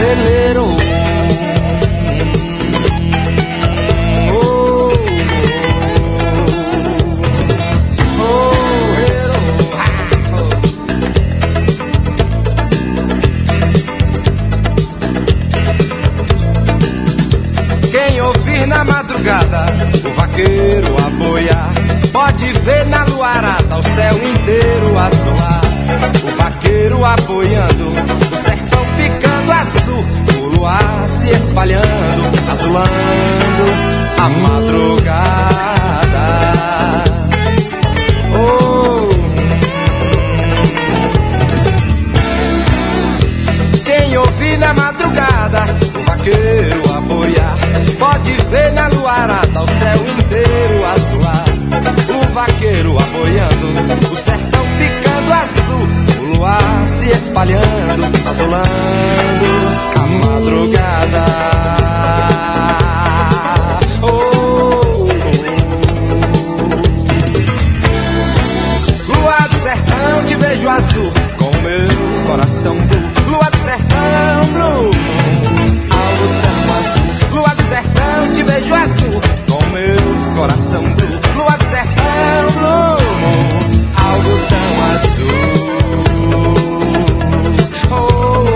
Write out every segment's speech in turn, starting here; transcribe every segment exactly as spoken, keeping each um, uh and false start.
veleiro. Na madrugada, o vaqueiro a boiar, pode ver na luarada o céu inteiro azular. O vaqueiro a boiando, o sertão ficando azul, o luar se espalhando, azulando a madrugada. Oh. Quem ouvir na madrugada, o vaqueiro a boiar, pode ver na luarada o céu inteiro azular. O vaqueiro aboiando, o sertão ficando azul, o luar se espalhando, azulando a madrugada. Oh, oh, oh. Lua do sertão, te vejo azul, com o meu coração blue. Lua do sertão, blue, algo tão azul. Lua do sertão, te vejo azul, com meu coração blue. Lua do sertão, blue, algo tão azul. Oh, oh,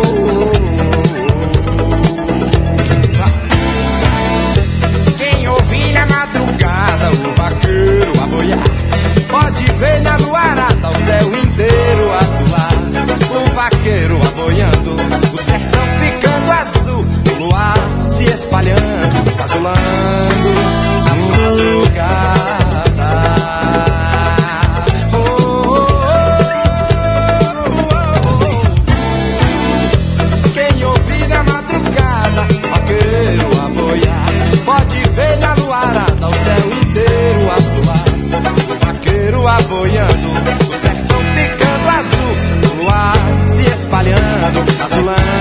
oh. Quem ouvir na madrugada o vaqueiro a boiar, pode ver na luarada o céu inteiro azular. O vaqueiro a boiando, o sertão ficando azul, o luar se espalhando, azulando a madrugada. Oh, oh, oh, oh, oh. Quem ouvir na madrugada, vaqueiro a boiar, pode ver na luarada o céu inteiro azular. O vaqueiro a boiando, o sertão ficando azul, o luar se espalhando, azulando